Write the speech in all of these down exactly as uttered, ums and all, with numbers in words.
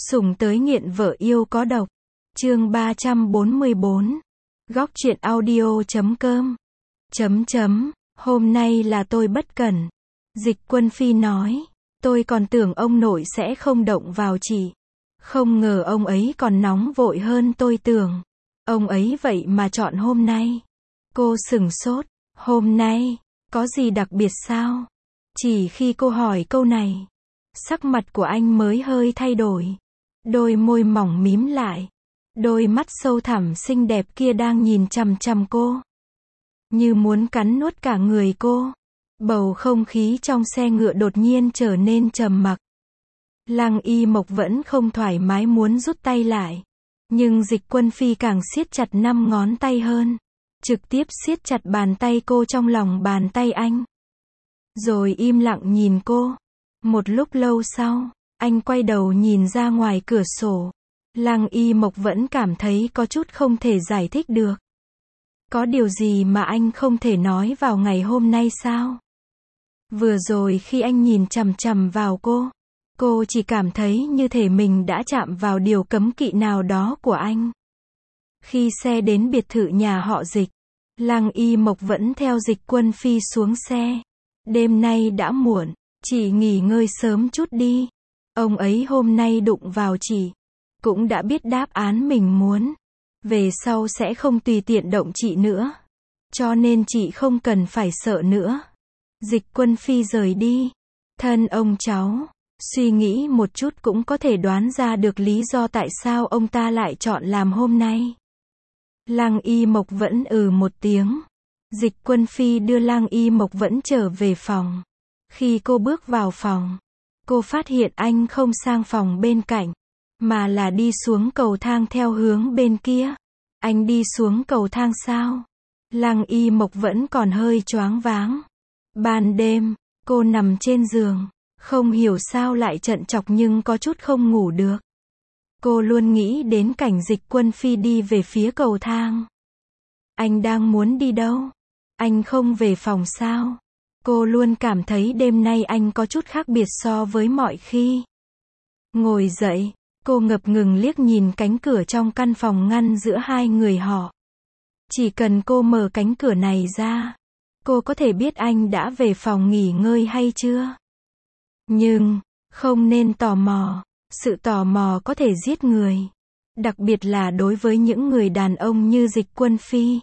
Sủng tới nghiện vợ yêu có độc. Chương ba trăm bốn mươi bốn. Góc truyện audio chấm com. Chấm chấm, hôm nay là tôi bất cẩn. Dịch Quân Phi nói, tôi còn tưởng ông nội sẽ không động vào chị. Không ngờ ông ấy còn nóng vội hơn tôi tưởng. Ông ấy vậy mà chọn hôm nay. Cô sửng sốt, hôm nay, có gì đặc biệt sao? Chỉ khi cô hỏi câu này, sắc mặt của anh mới hơi thay đổi. Đôi môi mỏng mím lại. Đôi mắt sâu thẳm xinh đẹp kia đang nhìn chằm chằm cô. Như muốn cắn nuốt cả người cô. Bầu không khí trong xe ngựa đột nhiên trở nên trầm mặc. Lăng Y Mộc vẫn không thoải mái muốn rút tay lại. Nhưng Dịch Quân Phi càng siết chặt năm ngón tay hơn. Trực tiếp siết chặt bàn tay cô trong lòng bàn tay anh. Rồi im lặng nhìn cô. Một lúc lâu sau, anh quay đầu nhìn ra ngoài cửa sổ. Lăng Y Mộc vẫn cảm thấy có chút không thể giải thích được. Có điều gì mà anh không thể nói vào ngày hôm nay sao? Vừa rồi khi anh nhìn chằm chằm vào cô, cô chỉ cảm thấy như thể mình đã chạm vào điều cấm kỵ nào đó của anh. Khi xe đến biệt thự nhà họ Dịch, Lăng Y Mộc vẫn theo Dịch Quân Phi xuống xe. Đêm nay đã muộn, chị nghỉ ngơi sớm chút đi. Ông ấy hôm nay đụng vào chị, cũng đã biết đáp án mình muốn. Về sau sẽ không tùy tiện động chị nữa. Cho nên chị không cần phải sợ nữa. Dịch Quân Phi rời đi. Thân ông cháu, suy nghĩ một chút cũng có thể đoán ra được lý do tại sao ông ta lại chọn làm hôm nay. Lăng Y Mộc vẫn ừ một tiếng. Dịch Quân Phi đưa Lăng Y Mộc vẫn trở về phòng. Khi cô bước vào phòng, cô phát hiện anh không sang phòng bên cạnh, mà là đi xuống cầu thang theo hướng bên kia. Anh đi xuống cầu thang sao? Lăng Y Mộc vẫn còn hơi choáng váng. Ban đêm, cô nằm trên giường, không hiểu sao lại trằn trọc nhưng có chút không ngủ được. Cô luôn nghĩ đến cảnh Dịch Quân Phi đi về phía cầu thang. Anh đang muốn đi đâu? Anh không về phòng sao? Cô luôn cảm thấy đêm nay anh có chút khác biệt so với mọi khi. Ngồi dậy, cô ngập ngừng liếc nhìn cánh cửa trong căn phòng ngăn giữa hai người họ. Chỉ cần cô mở cánh cửa này ra, cô có thể biết anh đã về phòng nghỉ ngơi hay chưa. Nhưng, không nên tò mò. Sự tò mò có thể giết người. Đặc biệt là đối với những người đàn ông như Dịch Quân Phi.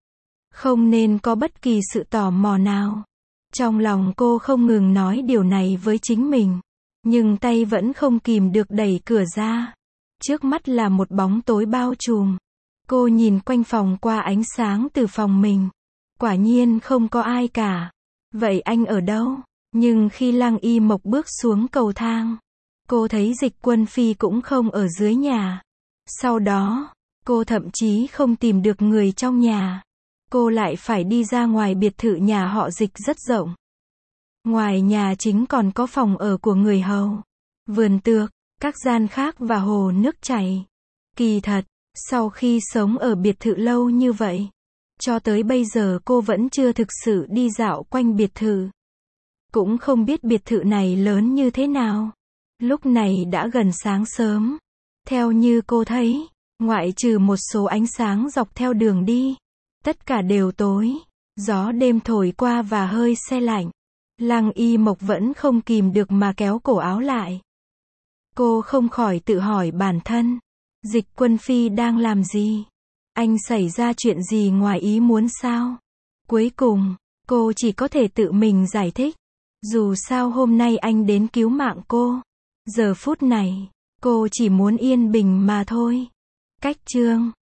Không nên có bất kỳ sự tò mò nào. Trong lòng cô không ngừng nói điều này với chính mình. Nhưng tay vẫn không kìm được đẩy cửa ra. Trước mắt là một bóng tối bao trùm. Cô nhìn quanh phòng qua ánh sáng từ phòng mình. Quả nhiên không có ai cả. Vậy anh ở đâu? Nhưng khi Lăng Y Mộc bước xuống cầu thang, cô thấy Dịch Quân Phi cũng không ở dưới nhà. Sau đó, cô thậm chí không tìm được người trong nhà. Cô lại phải đi ra ngoài biệt thự nhà họ Dịch rất rộng. Ngoài nhà chính còn có phòng ở của người hầu, vườn tược, các gian khác và hồ nước chảy. Kỳ thật, sau khi sống ở biệt thự lâu như vậy, cho tới bây giờ cô vẫn chưa thực sự đi dạo quanh biệt thự. Cũng không biết biệt thự này lớn như thế nào. Lúc này đã gần sáng sớm. Theo như cô thấy, ngoại trừ một số ánh sáng dọc theo đường đi, tất cả đều tối. Gió đêm thổi qua và hơi se lạnh. Lăng Y Mộc vẫn không kìm được mà kéo cổ áo lại. Cô không khỏi tự hỏi bản thân, Dịch Quân Phi đang làm gì? Anh xảy ra chuyện gì ngoài ý muốn sao? Cuối cùng, cô chỉ có thể tự mình giải thích. Dù sao hôm nay anh đến cứu mạng cô. Giờ phút này, cô chỉ muốn yên bình mà thôi. Cách chương